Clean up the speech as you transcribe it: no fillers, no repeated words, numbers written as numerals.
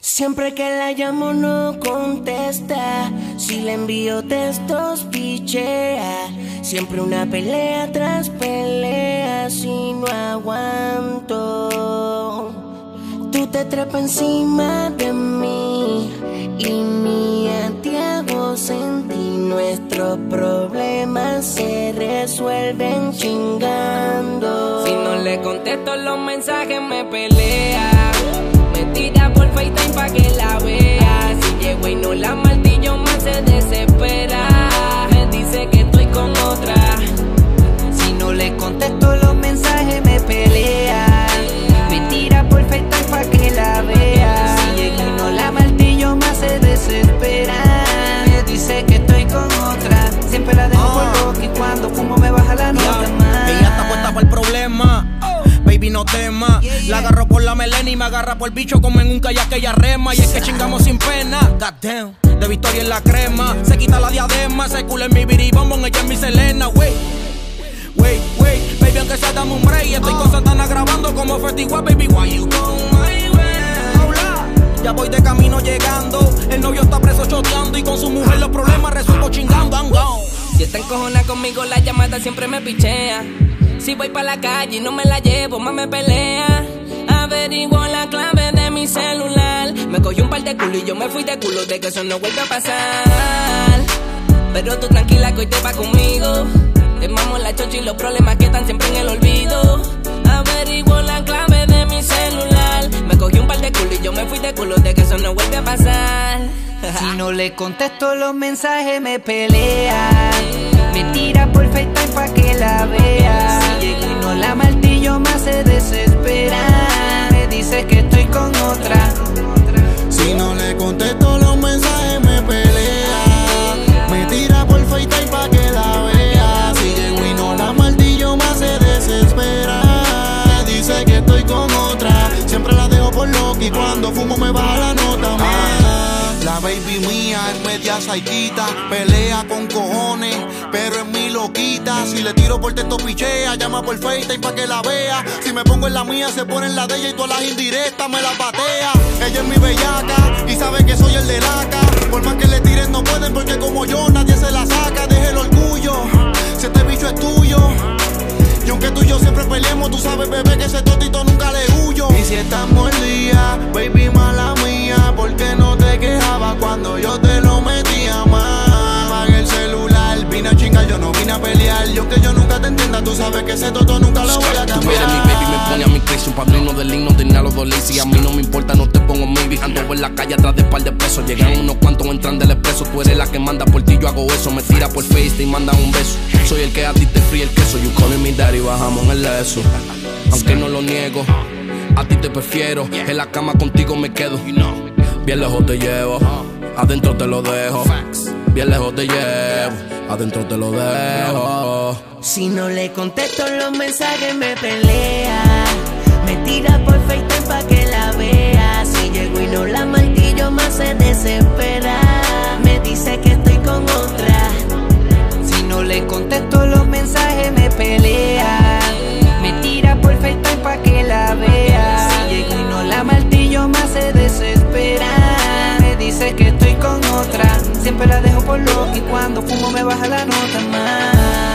Siempre que la llamo no contesta, si le envío textos pichea. Siempre una pelea tras pelea, si no aguanto. Tú te trepas encima de mí y mía te hago sentir. Nuestros problemas se resuelven chingando. Si no le contesto los mensajes me pelea. Me tira por FaceTime pa' que la vea. Si llego y no la martillo más se desespera. Me dice que estoy con otra. Si no le contesto los mensajes me pelea. Me tira por FaceTime pa' que la vea. Si llego y no la martillo más se desespera. Me dice que estoy con otra. Siempre la dejo por loca y cuando fumo me baja la nota más. Ella está puesta para el problema. Baby, no tema. La agarro por la melena y me agarra por el bicho como en un kayak que ella rema. Y es que chingamos sin pena. Goddamn, de Victoria en la crema. Se quita la diadema, se culo en mi biribombón, ella es mi Selena. Wait, baby, aunque sea dame un break. Estoy con Santana grabando como Festival, baby, why you go my way? Ya voy de camino llegando. El novio está preso choteando y con su mujer los problemas resuelvo chingando. I'm gone. Si está encojona conmigo la llamada siempre me pichea. Si voy pa' la calle y no me la llevo, más me pelea. Averiguo la clave de mi celular. Me cogió un par de culo y yo me fui de culo, de que eso no vuelve a pasar. Pero tú tranquila que hoy te va conmigo. Te mamo la chocha y los problemas que están siempre en el olvido. Averiguo la clave de mi celular. Me cogió un par de culo y yo me fui de culo, de que eso no vuelve a pasar. Si no le contesto los mensajes me pelea. Me tira por FaceTime pa' que la vea. Si llego y no la martillo más se desespera. Me dice que estoy con otra. Si no le contesto los mensajes me pelea. Me tira por FaceTime pa' que la vea. Si llego y no la martillo más se desespera. Me dice que estoy con otra. Siempre la dejo por loca y cuando fumo me baja la nota más. La baby mía es media saiquita, pelea con cojones, pero es mi loquita. Si le tiro por texto pichea, llama por FaceTime pa' que la vea. Si me pongo en la mía, se pone en la de ella y todas las indirectas me la patea. Ella es mi bellaca y sabe que soy el de laca. Por más que le tiren no pueden porque como yo nadie se la saca. Deje el orgullo, si este bicho es tuyo. Y aunque tú y yo siempre peleemos, tú sabes, bebé, que ese totito nunca le huyo. Y si estamos al día, baby, mala mía, ¿por qué no te quejabas cuando yo te lo metía mal? Apagué el celular, vine a chingar, yo no vine a pelear. Y aunque yo nunca te entienda, tú sabes que ese toto nunca lo voy a cambiar. Tú eres mi baby, me pone a mi crazy. Un padrino del himno de Nalo Dolce. A mí no me importa, no te pongo maybe. Ando en la calle atrás de par de pesos. Llegan unos cuantos, entran del expreso. Tú eres la que manda por ti, yo hago eso. Me tira por Face y manda un beso. Soy el que a ti te fríe el queso. You calling me daddy, bajamos en el eso. Aunque no lo niego, a ti te prefiero. En la cama contigo me quedo. Bien lejos te llevo, adentro te lo dejo. Bien lejos te llevo, adentro te lo dejo. Si no le contesto los mensajes me pelea. Me tira por FaceTime pa' que la vea. Si llego y no la martillo más se desespera. Me dice que estoy con otra. Si no le contesto los mensajes me pelea. Me tira por FaceTime pa' que la vea. Si llego y no la martillo más se desespera. Me dice que estoy con otra. Siempre la dejo por loca y cuando fumo me baja la nota más.